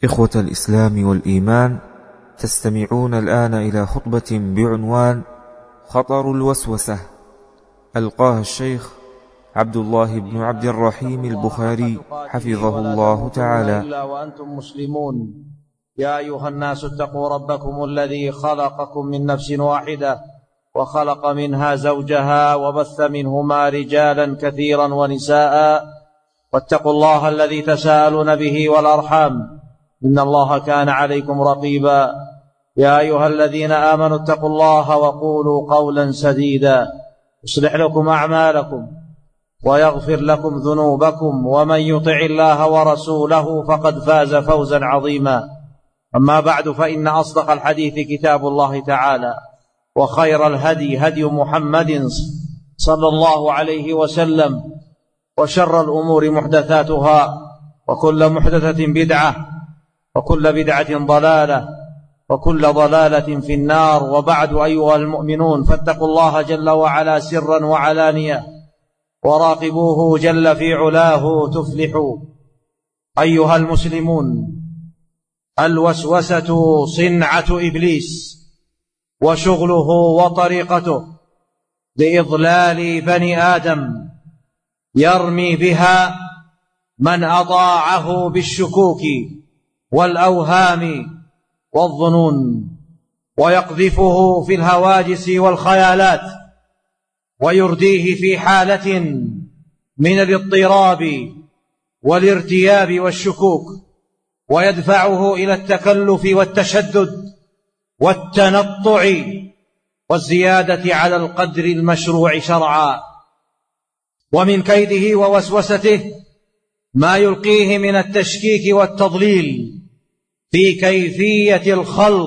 إخوة الإسلام والإيمان، تستمعون الآن إلى خطبة بعنوان خطر الوسوسة، ألقاها الشيخ عبد الله بن عبد الرحيم البخاري حفظه الله تعالى. إلا وأنتم مسلمون. يا أيها الناس اتقوا ربكم الذي خلقكم من نفس واحدة وخلق منها زوجها وبث منهما رجالا كثيرا ونساء، واتقوا الله الذي تساءلون به والأرحام، إن الله كان عليكم رقيبا. يا أيها الذين آمنوا اتقوا الله وقولوا قولا سديدا يصلح لكم أعمالكم ويغفر لكم ذنوبكم، ومن يطع الله ورسوله فقد فاز فوزا عظيما. أما بعد، فإن أصدق الحديث كتاب الله تعالى، وخير الهدي هدي محمد صلى الله عليه وسلم، وشر الأمور محدثاتها، وكل محدثة بدعة، وكل بدعة ضلالة، وكل ضلالة في النار. وبعد، أيها المؤمنون، فاتقوا الله جل وعلا سرا وعلانية، وراقبوه جل في علاه تفلحوا. أيها المسلمون، الوسوسة صنعة إبليس، وشغله وطريقته لإضلال بني آدم، يرمي بها من أطاعه بالشكوك والأوهام والظنون، ويقذفه في الهواجس والخيالات، ويرديه في حالة من الاضطراب والارتياب والشكوك، ويدفعه إلى التكلف والتشدد والتنطع والزيادة على القدر المشروع شرعا. ومن كيده ووسوسته ما يلقيه من التشكيك والتضليل في كيفية الخلق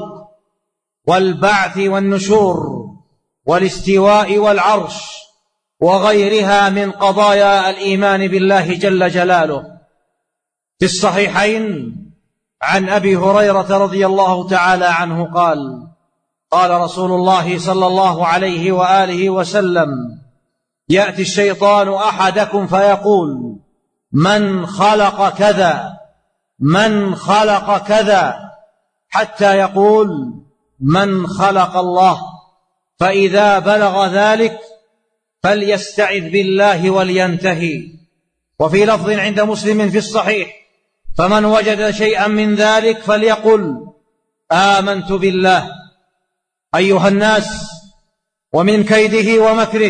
والبعث والنشور والاستواء والعرش وغيرها من قضايا الإيمان بالله جل جلاله. في الصحيحين عن أبي هريرة رضي الله تعالى عنه قال: قال رسول الله صلى الله عليه وآله وسلم: يأتي الشيطان أحدكم فيقول: من خلق كذا، من خلق كذا، حتى يقول: من خلق الله. فإذا بلغ ذلك فليستعذ بالله ولينتهي. وفي لفظ عند مسلم في الصحيح: فمن وجد شيئا من ذلك فليقل: آمنت بالله. أيها الناس، ومن كيده ومكره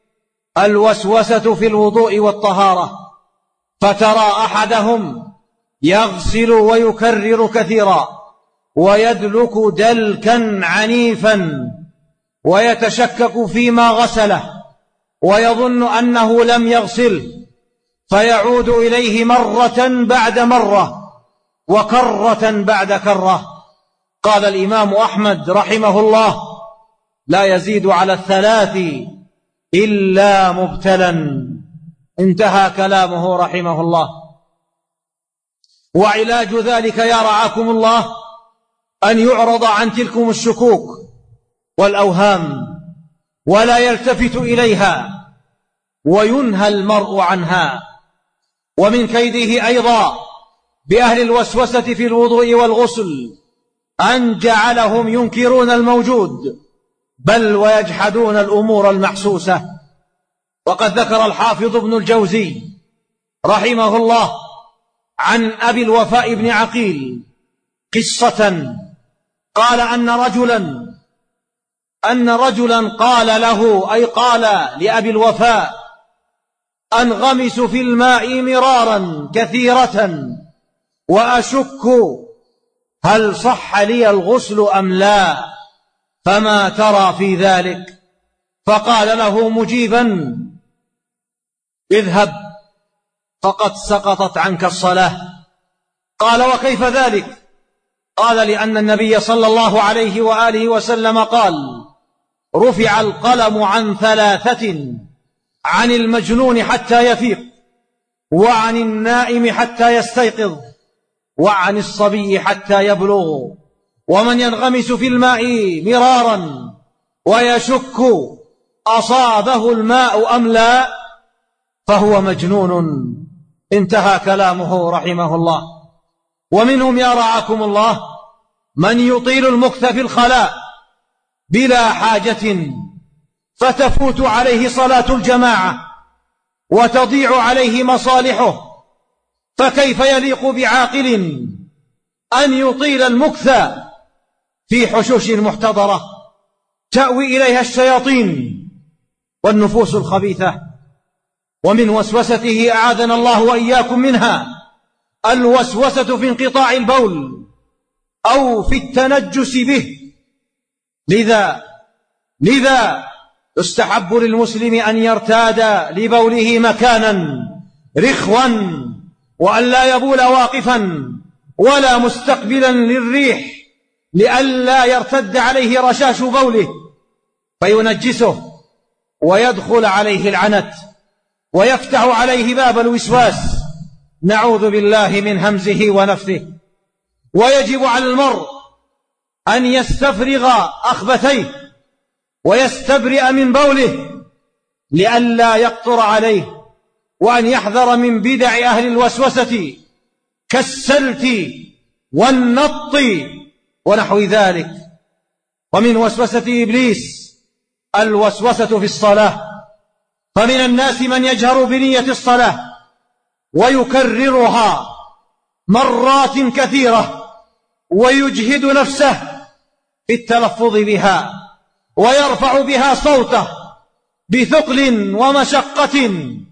الوسوسة في الوضوء والطهارة، فترى أحدهم يغسل ويكرر كثيرا، ويدلك دلكا عنيفا، ويتشكك فيما غسله، ويظن أنه لم يغسله، فيعود إليه مرة بعد مرة، وكرة بعد كرة. قال الإمام أحمد رحمه الله: لا يزيد على 3 إلا مبتلا. انتهى كلامه رحمه الله. وعلاج ذلك يا رعاكم الله أن يعرض عن تلكم الشكوك والأوهام، ولا يلتفت إليها، وينهى المرء عنها. ومن كيده أيضا بأهل الوسوسة في الوضوء والغسل أن جعلهم ينكرون الموجود، بل ويجحدون الأمور المحسوسة. وقد ذكر الحافظ ابن الجوزي رحمه الله عن أبي الوفاء بن عقيل قصة، قال أن رجلا قال له، أي قال لأبي الوفاء: أنغمس في الماء مرارا كثيرة وأشك هل صح لي الغسل أم لا، فما ترى في ذلك؟ فقال له مجيبا: اذهب فقد سقطت عنك الصلاة. قال: وكيف ذلك؟ قال: لأن النبي صلى الله عليه وآله وسلم قال: رفع القلم عن 3: عن المجنون حتى يفيق، وعن النائم حتى يستيقظ، وعن الصبي حتى يبلغ. ومن ينغمس في الماء مرارا ويشك أصابه الماء أم لا فهو مجنون. انتهى كلامه رحمه الله. ومنهم يا رعاكم الله من يطيل المكث في الخلاء بلا حاجة فتفوت عليه صلاة الجماعة وتضيع عليه مصالحه، فكيف يليق بعاقل أن يطيل المكث في حشوش محتضرة تأوي إليها الشياطين والنفوس الخبيثة؟ ومن وسوسته أعاذنا الله وإياكم منها الوسوسة في انقطاع البول أو في التنجس به. لذا يستحب للمسلم أن يرتاد لبوله مكانا رخوا، وأن لا يبول واقفا ولا مستقبلا للريح، لئلا يرتد عليه رشاش بوله فينجسه ويدخل عليه العنت ويفتح عليه باب الوسواس، نعوذ بالله من همزه ونفثه. ويجب على المرء أن يستفرغ أخبثيه ويستبرئ من بوله لئلا يقطر عليه، وأن يحذر من بدع أهل الوسوسة كالسلت والنط ونحو ذلك. ومن وسوسة إبليس الوسوسة في الصلاة، فمن الناس من يجهر بنية الصلاة ويكررها مرات كثيرة ويجهد نفسه في التلفظ بها ويرفع بها صوته بثقل ومشقة،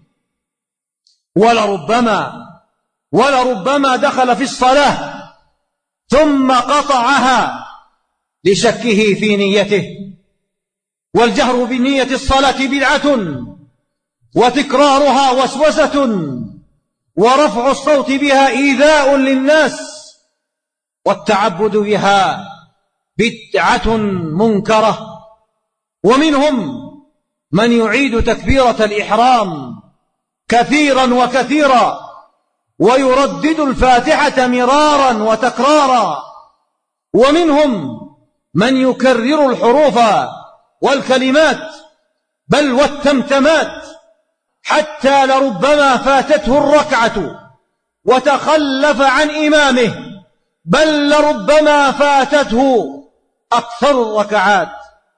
ولربما دخل في الصلاة ثم قطعها لشكه في نيته. والجهر بنية الصلاة بدعة، وتكرارها وسوسة، ورفع الصوت بها إيذاء للناس، والتعبد بها بدعة منكرة. ومنهم من يعيد تكبيرة الإحرام كثيرا وكثيرا ويردد الفاتحة مرارا وتكرارا. ومنهم من يكرر الحروف والكلمات بل والتمتمات حتى لربما فاتته الركعة وتخلف عن إمامه، بل لربما فاتته أكثر الركعات.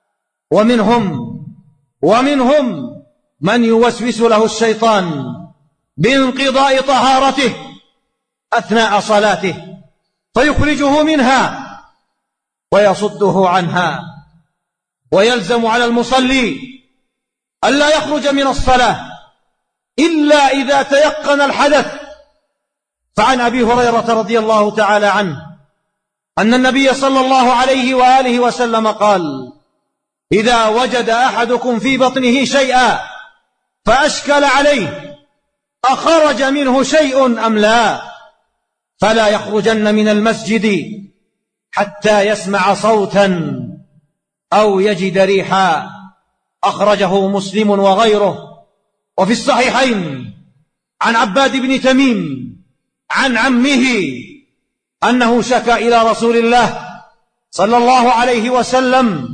ومنهم من يوسوس له الشيطان بانقضاء طهارته أثناء صلاته فيخرجه منها ويصده عنها. ويلزم على المصلي ألا يخرج من الصلاة إلا إذا تيقن الحدث. فعن أبي هريرة رضي الله تعالى عنه أن النبي صلى الله عليه وآله وسلم قال: إذا وجد أحدكم في بطنه شيئا فأشكل عليه أخرج منه شيء أم لا، فلا يخرجن من المسجد حتى يسمع صوتا أو يجد ريحا. أخرجه مسلم وغيره. وفي الصحيحين عن عباد بن تميم عن عمه أنه شكى إلى رسول الله صلى الله عليه وسلم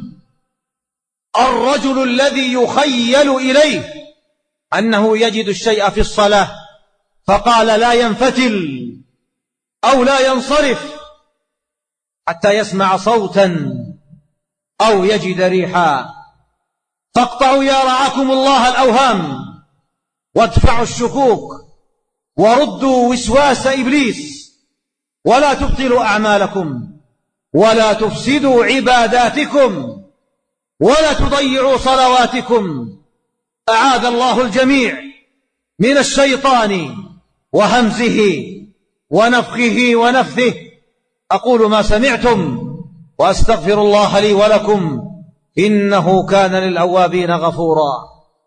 الرجل الذي يخيل إليه أنه يجد الشيء في الصلاة، فقال: لا ينفتل أو لا ينصرف حتى يسمع صوتا أو يجد ريحا. فاقطعوا يا رعاكم الله الأوهام وادفعوا الشكوك وردوا وسواس إبليس، ولا تبطلوا أعمالكم ولا تفسدوا عباداتكم ولا تضيعوا صلواتكم. أعاذ الله الجميع من الشيطان وهمزه ونفخه ونفثه. أقول ما سمعتم وأستغفر الله لي ولكم إنه كان للأوابين غفورا.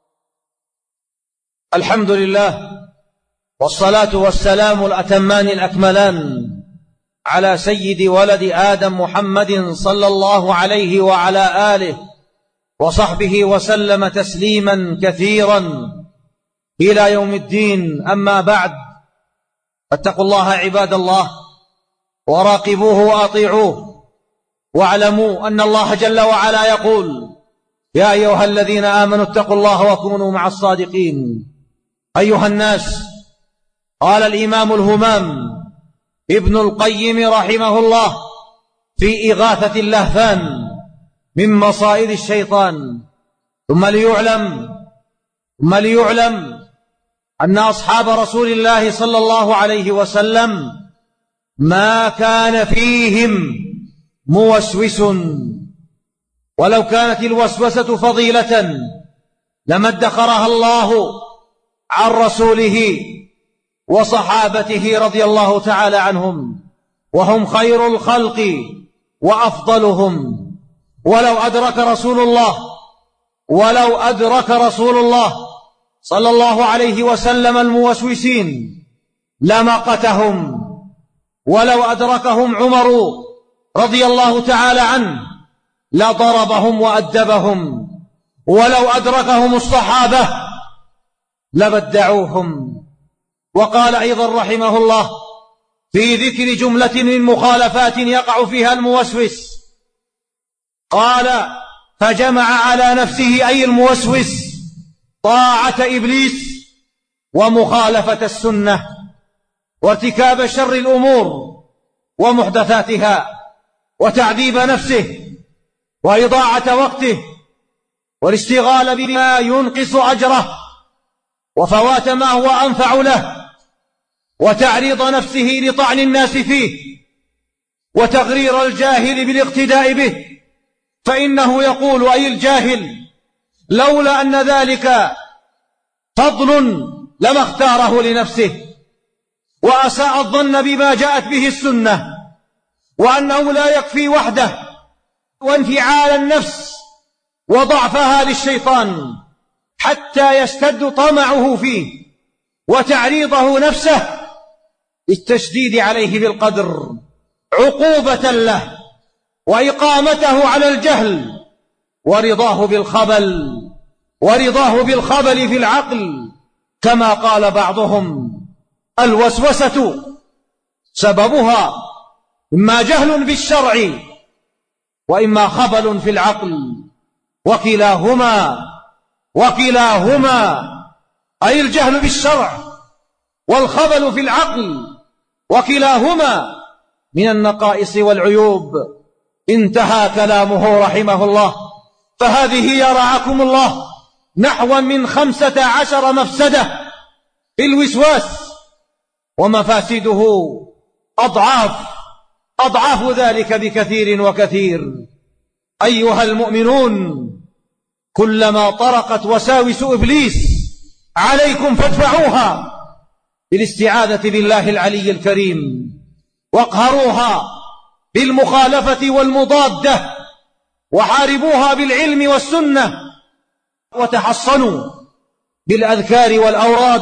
الحمد لله، والصلاة والسلام الأتمان الأكملان على سيد ولد آدم محمد صلى الله عليه وعلى آله وصحبه وسلم تسليما كثيرا إلى يوم الدين. أما بعد، فاتقوا الله عباد الله وراقبوه وأطيعوه، واعلموا أن الله جل وعلا يقول: يا أيها الذين آمنوا اتقوا الله وكونوا مع الصادقين. أيها الناس، قال الإمام الهمام ابن القيم رحمه الله في إغاثة اللهفان من مصائد الشيطان. ثم ليعلم أن أصحاب رسول الله صلى الله عليه وسلم ما كان فيهم موسوس، ولو كانت الوسوسة فضيلة لما ادخرها الله عن رسوله وصحابته رضي الله تعالى عنهم، وهم خير الخلق وأفضلهم. ولو أدرك رسول الله صلى الله عليه وسلم الموسوسين لمقتهم، ولو أدركهم عمر رضي الله تعالى عنه لضربهم وأدبهم، ولو أدركهم الصحابة لبدعوهم. وقال أيضا رحمه الله في ذكر جملة من مخالفات يقع فيها الموسوس، قال: فجمع على نفسه أي الموسوس طاعة إبليس ومخالفة السنة وارتكاب شر الأمور ومحدثاتها وتعذيب نفسه وإضاعة وقته والاشتغال بما ينقص أجره وفوات ما هو أنفع له وتعريض نفسه لطعن الناس فيه وتغرير الجاهل بالاقتداء به، فإنه يقول أي الجاهل: لولا أن ذلك فضل لما اختاره لنفسه، وأساء الظن بما جاءت به السنة، وأنه لا يكفي وحده، وانفعال النفس وضعفها للشيطان حتى يشتد طمعه فيه وتعريضه نفسه للتشديد عليه بالقدر عقوبة له وإقامته على الجهل ورضاه بالخبل في العقل، كما قال بعضهم: الوسوسة سببها إما جهل بالشرع وإما خبل في العقل، وكلاهما أي الجهل بالشرع والخبل في العقل وكلاهما من النقائص والعيوب. انتهى كلامه رحمه الله. فهذه يا رعاكم الله نحو من 15 مفسدة في الوسواس، ومفاسده أضعاف ذلك بكثير وكثير. أيها المؤمنون، كلما طرقت وساوس إبليس عليكم فادفعوها بالاستعاذة بالله العلي الكريم، واقهروها بالمخالفة والمضادة، وحاربوها بالعلم والسنة، وتحصنوا بالأذكار والأوراد،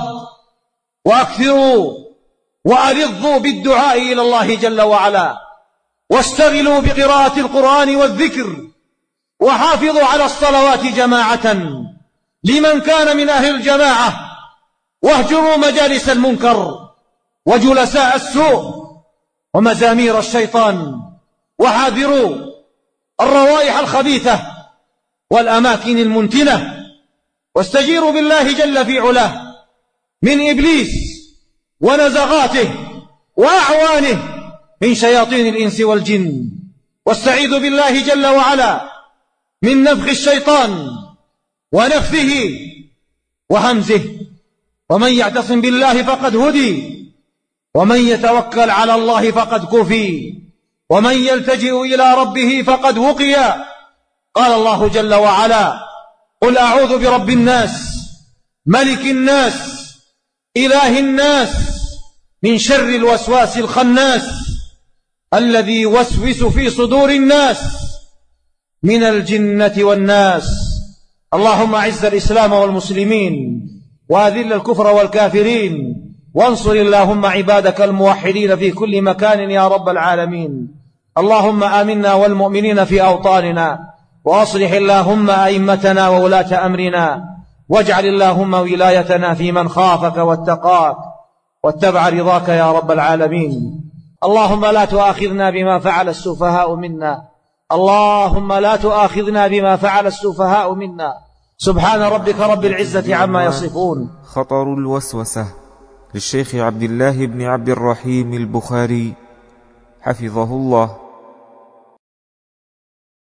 وأكثروا وألظوا بالدعاء إلى الله جل وعلا، واشتغلوا بقراءة القرآن والذكر، وحافظوا على الصلوات جماعة لمن كان من أهل الجماعة، واهجروا مجالس المنكر وجلساء السوء ومزامير الشيطان، وحاذروا الروائح الخبيثة والأماكن المنتنة، واستجيروا بالله جل في علاه من إبليس ونزغاته وأعوانه من شياطين الإنس والجن، واستعيذوا بالله جل وعلا من نفخ الشيطان ونفثه وهمزه. ومن يعتصم بالله فقد هدي، ومن يتوكل على الله فقد كفي، ومن يلتجئ إلى ربه فقد وقي. قال الله جل وعلا: قل أعوذ برب الناس ملك الناس إله الناس من شر الوسواس الخناس الذي يوسوس في صدور الناس من الجنة والناس. اللهم أعز الإسلام والمسلمين، وأذل الكفر والكافرين، وانصر اللهم عبادك الموحدين في كل مكان يا رب العالمين. اللهم آمنا والمؤمنين في أوطاننا، وأصلح اللهم أئمتنا وولاة أمرنا، واجعل اللهم ولايتنا في من خافك واتقاك واتبع رضاك يا رب العالمين. اللهم لا تؤاخذنا بما فعل السفهاء منا، اللهم لا تؤاخذنا بما فعل السفهاء منا. سبحان ربك رب العزة عما يصفون. خطر الوسوسة. للشيخ عبد الله بن عبد الرحيم البخاري حفظه الله.